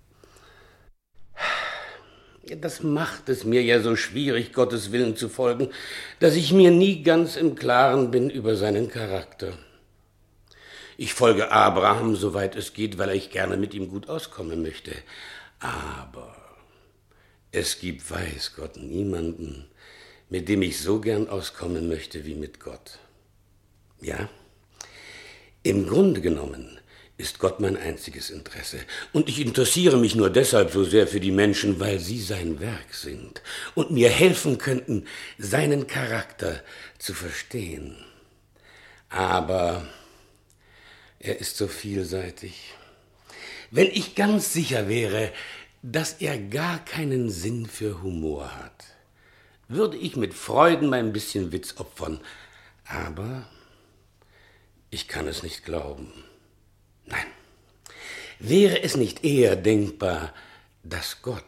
Das macht es mir ja so schwierig, Gottes Willen zu folgen, dass ich mir nie ganz im Klaren bin über seinen Charakter. Ich folge Abraham, soweit es geht, weil ich gerne mit ihm gut auskommen möchte. Aber es gibt, weiß Gott, niemanden, mit dem ich so gern auskommen möchte wie mit Gott. Ja, im Grunde genommen ist Gott mein einziges Interesse. Und ich interessiere mich nur deshalb so sehr für die Menschen, weil sie sein Werk sind und mir helfen könnten, seinen Charakter zu verstehen. Aber er ist so vielseitig. Wenn ich ganz sicher wäre, dass er gar keinen Sinn für Humor hat, würde ich mit Freuden mein bisschen Witz opfern. Aber ich kann es nicht glauben. Nein, wäre es nicht eher denkbar, dass Gott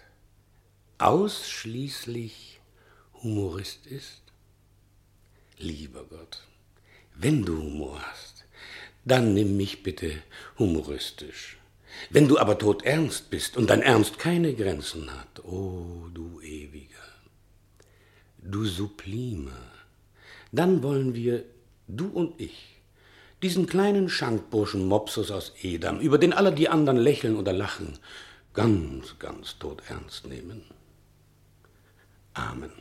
ausschließlich Humorist ist? Lieber Gott, wenn du Humor hast, dann nimm mich bitte humoristisch. Wenn du aber todernst bist und dein Ernst keine Grenzen hat, oh du Ewiger, du Sublimer, dann wollen wir, du und ich, diesen kleinen Schankburschen Mopsus aus Edam, über den alle die anderen lächeln oder lachen, ganz, ganz todernst nehmen. Amen.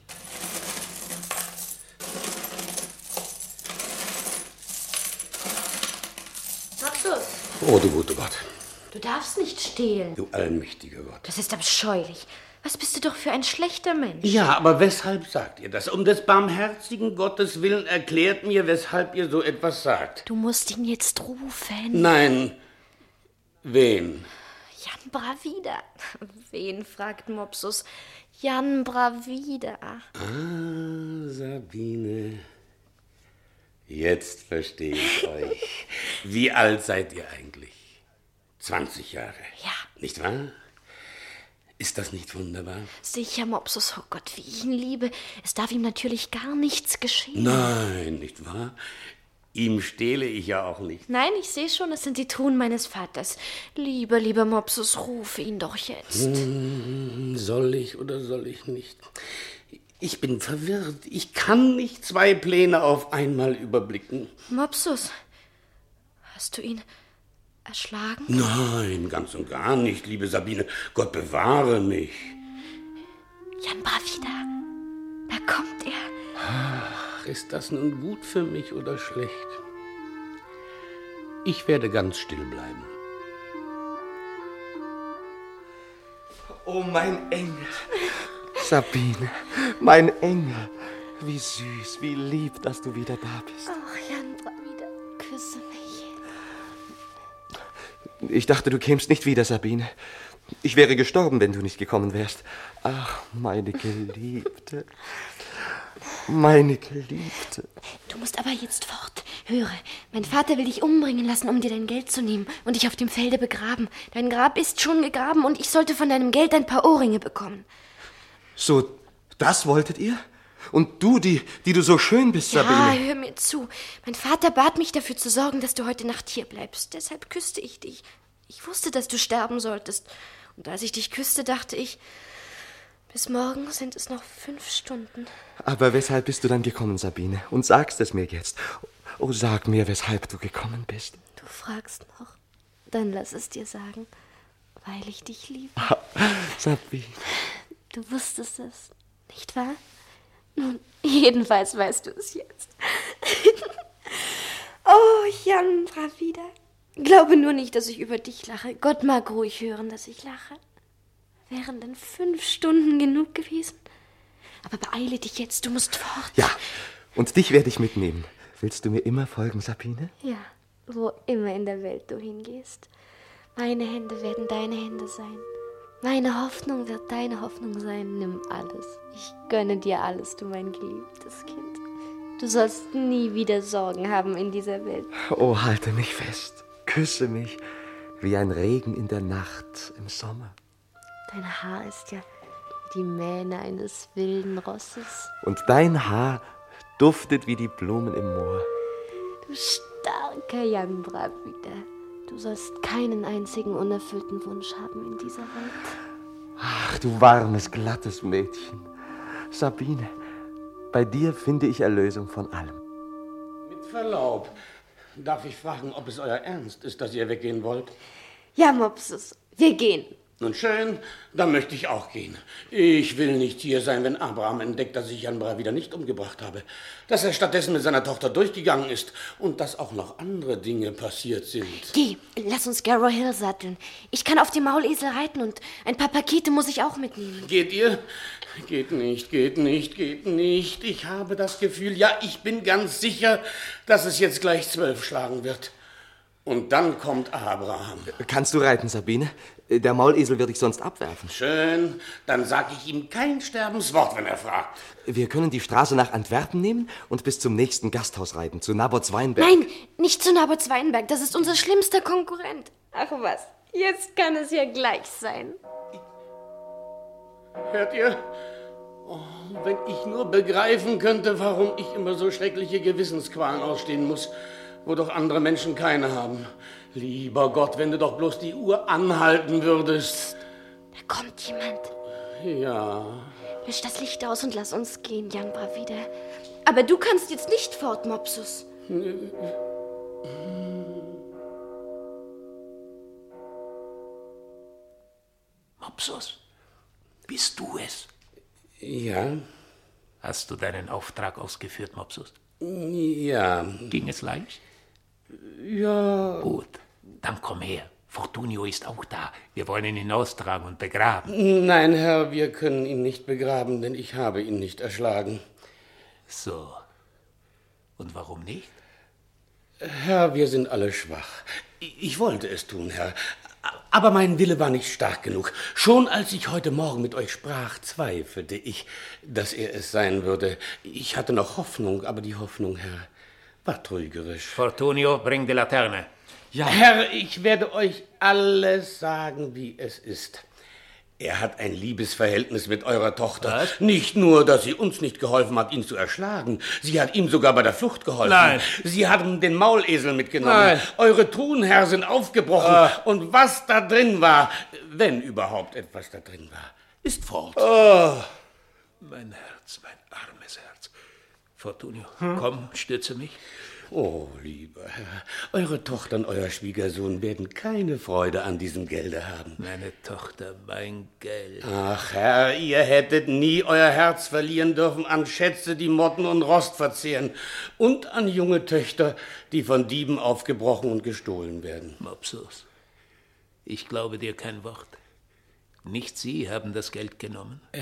Mopsus! Oh, du gute Gott. Du darfst nicht stehlen. Du allmächtiger Gott. Das ist abscheulich. Was bist du doch für ein schlechter Mensch? Ja, aber weshalb sagt ihr das? Um des barmherzigen Gottes Willen erklärt mir, weshalb ihr so etwas sagt. Du musst ihn jetzt rufen. Nein. Wen? Jan Bravida. Wen, fragt Mopsus. Jan Bravida. Ah, Sabine. Jetzt verstehe ich euch. Wie alt seid ihr eigentlich? zwanzig Jahre. Ja. Nicht wahr? Ist das nicht wunderbar? Sicher, Mopsus, oh Gott, wie ich ihn liebe. Es darf ihm natürlich gar nichts geschehen. Nein, nicht wahr? Ihm stehle ich ja auch nicht. Nein, ich sehe schon, es sind die Truhen meines Vaters. Lieber, lieber Mopsus, rufe ihn doch jetzt. Hm, soll ich oder soll ich nicht? Ich bin verwirrt. Ich kann nicht zwei Pläne auf einmal überblicken. Mopsus, hast du ihn erschlagen? Nein, ganz und gar nicht, liebe Sabine. Gott bewahre mich. Jan Bravida, da kommt er. Ach, ist das nun gut für mich oder schlecht? Ich werde ganz still bleiben. Oh, mein Engel. Sabine, mein Engel. Wie süß, wie lieb, dass du wieder da bist. Ach, Jan Bravida, küsse mich. Ich dachte, du kämst nicht wieder, Sabine. Ich wäre gestorben, wenn du nicht gekommen wärst. Ach, meine Geliebte. Meine Geliebte. Du musst aber jetzt fort. Höre, mein Vater will dich umbringen lassen, um dir dein Geld zu nehmen und dich auf dem Felde begraben. Dein Grab ist schon gegraben und ich sollte von deinem Geld ein paar Ohrringe bekommen. So, das wolltet ihr? Und du, die, die du so schön bist, ja, Sabine. Ja, hör mir zu. Mein Vater bat mich dafür zu sorgen, dass du heute Nacht hier bleibst. Deshalb küsste ich dich. Ich wusste, dass du sterben solltest. Und als ich dich küsste, dachte ich, bis morgen sind es noch fünf Stunden. Aber weshalb bist du dann gekommen, Sabine? Und sagst es mir jetzt. Oh, sag mir, weshalb du gekommen bist. Du fragst noch. Dann lass es dir sagen. Weil ich dich liebe. Ah, Sabine. Du wusstest es, nicht wahr? Nun, jedenfalls weißt du es jetzt. Oh, Jan Bravida. Glaube nur nicht, dass ich über dich lache. Gott mag ruhig hören, dass ich lache. Wären denn fünf Stunden genug gewesen? Aber beeile dich jetzt, du musst fort. Ja, und dich werde ich mitnehmen. Willst du mir immer folgen, Sabine? Ja, wo immer in der Welt du hingehst. Meine Hände werden deine Hände sein. Meine Hoffnung wird deine Hoffnung sein. Nimm alles. Ich gönne dir alles, du mein geliebtes Kind. Du sollst nie wieder Sorgen haben in dieser Welt. Oh, halte mich fest. Küsse mich wie ein Regen in der Nacht im Sommer. Dein Haar ist ja wie die Mähne eines wilden Rosses. Und dein Haar duftet wie die Blumen im Moor. Du starker Jan Bravida. Du sollst keinen einzigen unerfüllten Wunsch haben in dieser Welt. Ach, du warmes, glattes Mädchen. Sabine, bei dir finde ich Erlösung von allem. Mit Verlaub, darf ich fragen, ob es euer Ernst ist, dass ihr weggehen wollt? Ja, Mopsus, wir gehen. Nun schön, dann möchte ich auch gehen. Ich will nicht hier sein, wenn Abraham entdeckt, dass ich Jan Bravida nicht umgebracht habe. Dass er stattdessen mit seiner Tochter durchgegangen ist und dass auch noch andere Dinge passiert sind. Geh, lass uns Garrow Hill satteln. Ich kann auf dem Maulesel reiten und ein paar Pakete muss ich auch mitnehmen. Geht ihr? Geht nicht, geht nicht, geht nicht. Ich habe das Gefühl, ja, ich bin ganz sicher, dass es jetzt gleich zwölf schlagen wird. Und dann kommt Abraham. Kannst du reiten, Sabine? Der Maulesel wird dich sonst abwerfen. Schön, dann sag ich ihm kein Sterbenswort, wenn er fragt. Wir können die Straße nach Antwerpen nehmen und bis zum nächsten Gasthaus reiten, zu Naboths Weinberg. Nein, nicht zu Naboths Weinberg, das ist unser schlimmster Konkurrent. Ach was, jetzt kann es ja gleich sein. Hört ihr? Oh, wenn ich nur begreifen könnte, warum ich immer so schreckliche Gewissensqualen ausstehen muss, wo doch andere Menschen keine haben. Lieber Gott, wenn du doch bloß die Uhr anhalten würdest. Da kommt jemand. Ja. Lösch das Licht aus und lass uns gehen, Jan Bravida. Aber du kannst jetzt nicht fort, Mopsus. Mopsus, bist du es? Ja. Hast du deinen Auftrag ausgeführt, Mopsus? Ja. Ging es leicht? Ja. Gut, dann komm her. Fortunio ist auch da. Wir wollen ihn hinaustragen und begraben. Nein, Herr, wir können ihn nicht begraben, denn ich habe ihn nicht erschlagen. So. Und warum nicht? Herr, wir sind alle schwach. Ich wollte es tun, Herr. Aber mein Wille war nicht stark genug. Schon als ich heute Morgen mit euch sprach, zweifelte ich, dass er es sein würde. Ich hatte noch Hoffnung, aber die Hoffnung, Herr, war trügerisch. Fortunio, bring die Laterne. Ja. Herr, ich werde euch alles sagen, wie es ist. Er hat ein Liebesverhältnis mit eurer Tochter. Was? Nicht nur, dass sie uns nicht geholfen hat, ihn zu erschlagen. Sie hat ihm sogar bei der Flucht geholfen. Nein. Sie haben den Maulesel mitgenommen. Nein. Eure Truhen, Herr, sind aufgebrochen. Ah. Und was da drin war, wenn überhaupt etwas da drin war, ist fort. Oh. Mein Herz, mein armes Herz. Fortunio, hm? Komm, stütze mich. Oh, lieber Herr, eure Tochter und euer Schwiegersohn werden keine Freude an diesem Gelde haben. Meine Tochter, mein Geld. Ach, Herr, ihr hättet nie euer Herz verlieren dürfen an Schätze, die Motten und Rost verzehren. Und an junge Töchter, die von Dieben aufgebrochen und gestohlen werden. Mopsus, ich glaube dir kein Wort. Nicht Sie haben das Geld genommen. Äh,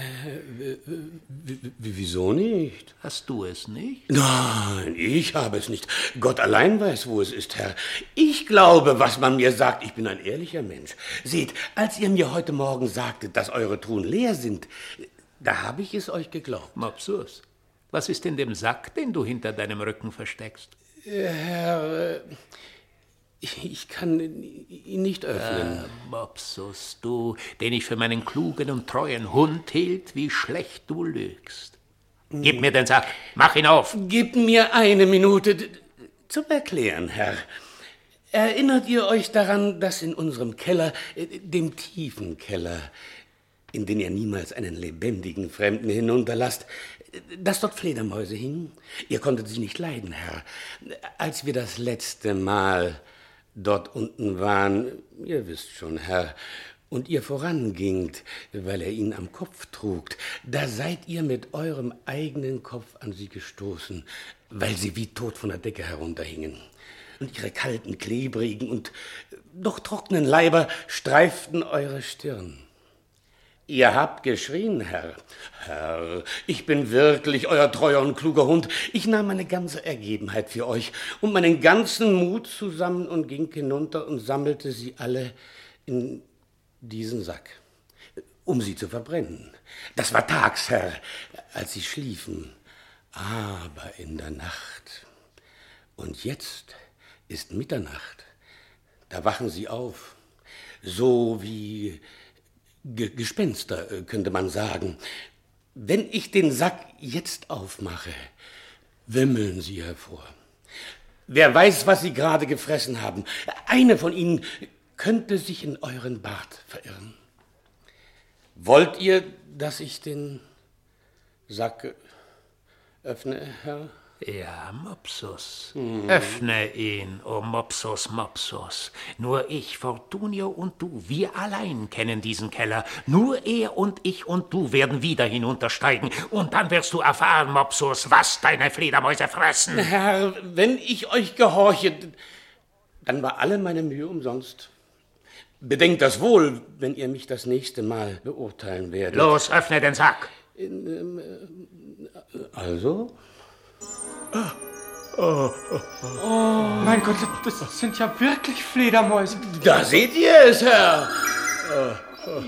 wieso nicht? Hast du es nicht? Nein, ich habe es nicht. Gott allein weiß, wo es ist, Herr. Ich glaube, was man mir sagt. Ich bin ein ehrlicher Mensch. Seht, als ihr mir heute Morgen sagtet, dass eure Truhen leer sind, da habe ich es euch geglaubt. Mopsus, was ist in dem Sack, den du hinter deinem Rücken versteckst? Äh, Herr... Ich kann ihn nicht öffnen. Ah, Mopsus, du, den ich für meinen klugen und treuen Hund hielt, wie schlecht du lügst. Gib mir den Sack, mach ihn auf. Gib mir eine Minute zum Erklären, Herr. Erinnert ihr euch daran, dass in unserem Keller, dem tiefen Keller, in den ihr niemals einen lebendigen Fremden hinunterlasst, dass dort Fledermäuse hingen? Ihr konntet sie nicht leiden, Herr. Als wir das letzte Mal dort unten waren, ihr wisst schon, Herr, und ihr vorangingt, weil er ihn am Kopf trugt, da seid ihr mit eurem eigenen Kopf an sie gestoßen, weil sie wie tot von der Decke herunterhingen. Und ihre kalten, klebrigen und doch trockenen Leiber streiften eure Stirn. Ihr habt geschrien, Herr. Herr, ich bin wirklich euer treuer und kluger Hund. Ich nahm meine ganze Ergebenheit für euch und meinen ganzen Mut zusammen und ging hinunter und sammelte sie alle in diesen Sack, um sie zu verbrennen. Das war tags, Herr, als sie schliefen, aber in der Nacht. Und jetzt ist Mitternacht. Da wachen sie auf, so wie Ge- Gespenster, könnte man sagen. Wenn ich den Sack jetzt aufmache, wimmeln sie hervor. Wer weiß, was sie gerade gefressen haben. Eine von ihnen könnte sich in euren Bart verirren. Wollt ihr, dass ich den Sack öffne, Herr? Ja, Mopsus. Mhm. Öffne ihn, o oh Mopsus, Mopsus. Nur ich, Fortunio und du, wir allein kennen diesen Keller. Nur er und ich und du werden wieder hinuntersteigen. Und dann wirst du erfahren, Mopsus, was deine Fledermäuse fressen. Herr, wenn ich euch gehorche, dann war alle meine Mühe umsonst. Bedenkt das wohl, wenn ihr mich das nächste Mal beurteilen werdet. Los, öffne den Sack. In, ähm, also? Oh, oh, oh. Oh, mein Gott, das sind ja wirklich Fledermäuse. Da seht ihr es, Herr. Oh, oh.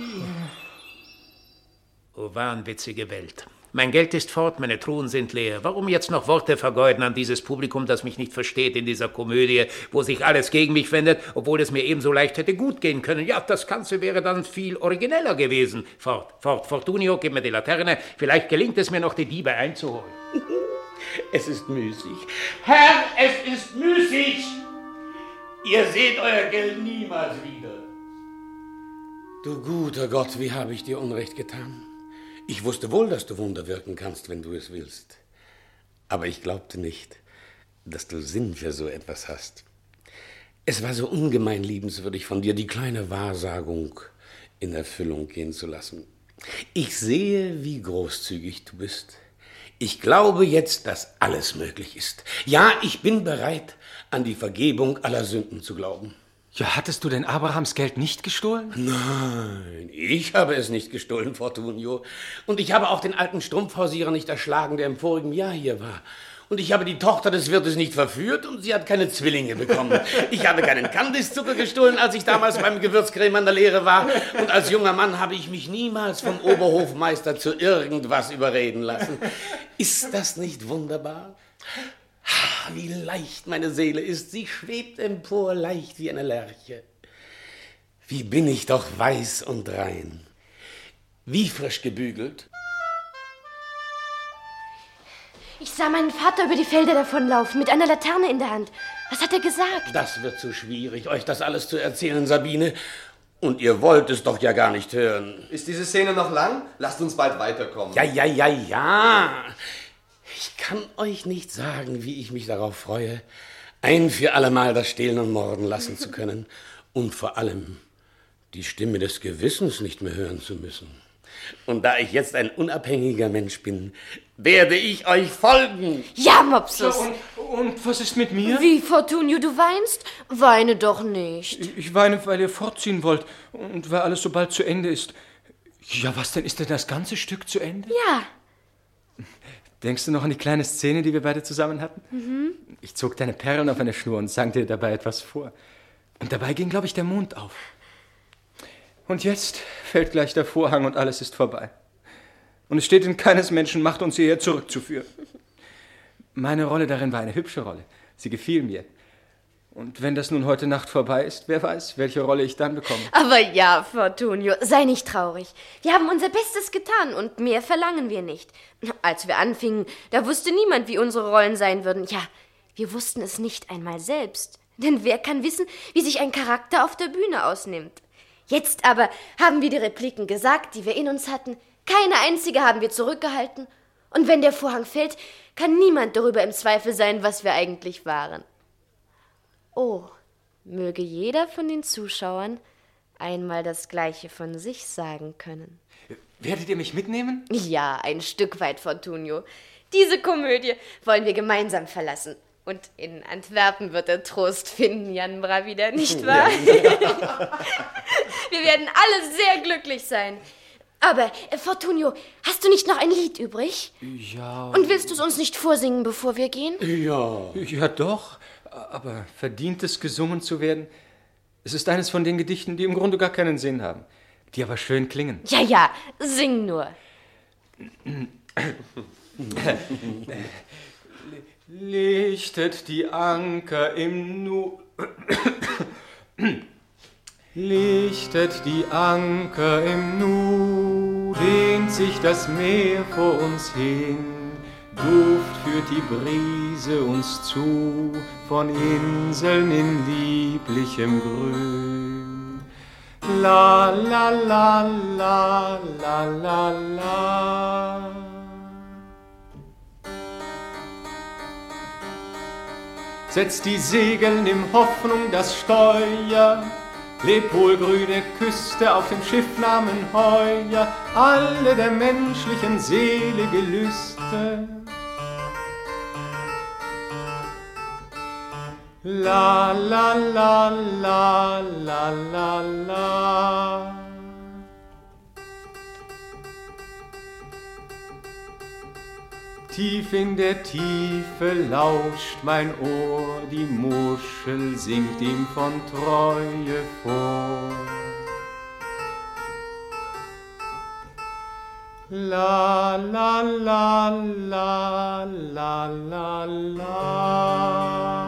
Oh, wahnwitzige Welt. Mein Geld ist fort, meine Truhen sind leer. Warum jetzt noch Worte vergeuden an dieses Publikum, das mich nicht versteht in dieser Komödie, wo sich alles gegen mich wendet, obwohl es mir ebenso leicht hätte gut gehen können? Ja, das Ganze wäre dann viel origineller gewesen. Fort, fort, Fortunio, gib mir die Laterne. Vielleicht gelingt es mir noch, die Diebe einzuholen. Es ist müßig. Herr, es ist müßig. Ihr seht euer Geld niemals wieder. Du guter Gott, wie habe ich dir Unrecht getan? Ich wusste wohl, dass du Wunder wirken kannst, wenn du es willst. Aber ich glaubte nicht, dass du Sinn für so etwas hast. Es war so ungemein liebenswürdig von dir, die kleine Wahrsagung in Erfüllung gehen zu lassen. Ich sehe, wie großzügig du bist. Ich glaube jetzt, dass alles möglich ist. Ja, ich bin bereit, an die Vergebung aller Sünden zu glauben. Ja, hattest du denn Abrahams Geld nicht gestohlen? Nein, ich habe es nicht gestohlen, Fortunio. Und ich habe auch den alten Strumpfhausierer nicht erschlagen, der im vorigen Jahr hier war. Und ich habe die Tochter des Wirtes nicht verführt und sie hat keine Zwillinge bekommen. Ich habe keinen Kandiszucker gestohlen, als ich damals beim Gewürzcreme an der Lehre war. Und als junger Mann habe ich mich niemals vom Oberhofmeister zu irgendwas überreden lassen. Ist das nicht wunderbar? Wie leicht meine Seele ist. Sie schwebt empor, leicht wie eine Lerche. Wie bin ich doch weiß und rein. Wie frisch gebügelt. Ich sah meinen Vater über die Felder davonlaufen, mit einer Laterne in der Hand. Was hat er gesagt? Das wird zu schwierig, euch das alles zu erzählen, Sabine. Und ihr wollt es doch ja gar nicht hören. Ist diese Szene noch lang? Lasst uns bald weiterkommen. Ja, ja, ja, ja. Ich kann euch nicht sagen, wie ich mich darauf freue, ein für allemal das Stehlen und Morden lassen zu können und vor allem die Stimme des Gewissens nicht mehr hören zu müssen. Und da ich jetzt ein unabhängiger Mensch bin, werde ich euch folgen. Ja, Mopsus. Ja, und, und was ist mit mir? Wie, Fortunio, du weinst? Weine doch nicht. Ich, ich weine, weil ihr fortziehen wollt und weil alles so bald zu Ende ist. Ja, was denn? Ist denn das ganze Stück zu Ende? Ja. Denkst du noch an die kleine Szene, die wir beide zusammen hatten? Mhm. Ich zog deine Perlen auf eine Schnur und sang dir dabei etwas vor. Und dabei ging, glaube ich, der Mond auf. Und jetzt fällt gleich der Vorhang und alles ist vorbei. Und es steht in keines Menschen Macht, uns hierher zurückzuführen. Meine Rolle darin war eine hübsche Rolle. Sie gefiel mir. Und wenn das nun heute Nacht vorbei ist, wer weiß, welche Rolle ich dann bekomme. Aber ja, Fortunio, sei nicht traurig. Wir haben unser Bestes getan und mehr verlangen wir nicht. Als wir anfingen, da wusste niemand, wie unsere Rollen sein würden. Ja, wir wussten es nicht einmal selbst. Denn wer kann wissen, wie sich ein Charakter auf der Bühne ausnimmt? Jetzt aber haben wir die Repliken gesagt, die wir in uns hatten. Keine einzige haben wir zurückgehalten. Und wenn der Vorhang fällt, kann niemand darüber im Zweifel sein, was wir eigentlich waren. Oh, möge jeder von den Zuschauern einmal das Gleiche von sich sagen können. Werdet ihr mich mitnehmen? Ja, ein Stück weit, Fortunio. Diese Komödie wollen wir gemeinsam verlassen. Und in Antwerpen wird er Trost finden, Jan Bravida, nicht wahr? Ja. Wir werden alle sehr glücklich sein. Aber, äh, Fortunio, hast du nicht noch ein Lied übrig? Ja. Und willst du es uns nicht vorsingen, bevor wir gehen? Ja. Ja, doch. Aber verdient es, gesungen zu werden? Es ist eines von den Gedichten, die im Grunde gar keinen Sinn haben, die aber schön klingen. Ja, ja, sing nur. Lichtet die Anker im Nu... Lichtet die Anker im Nu, dehnt sich das Meer vor uns hin. Duft führt die Brise uns zu, von Inseln in lieblichem Grün. La la la la la la la. Setzt die Segel, nimm Hoffnung das Steuer, lebwohlgrüne Küste auf dem Schiff nahmen heuer, alle der menschlichen Seele Gelüste. La la la la la la la. Tief in der Tiefe lauscht mein Ohr, die Muschel singt ihm von Treue vor. La la la la la la la.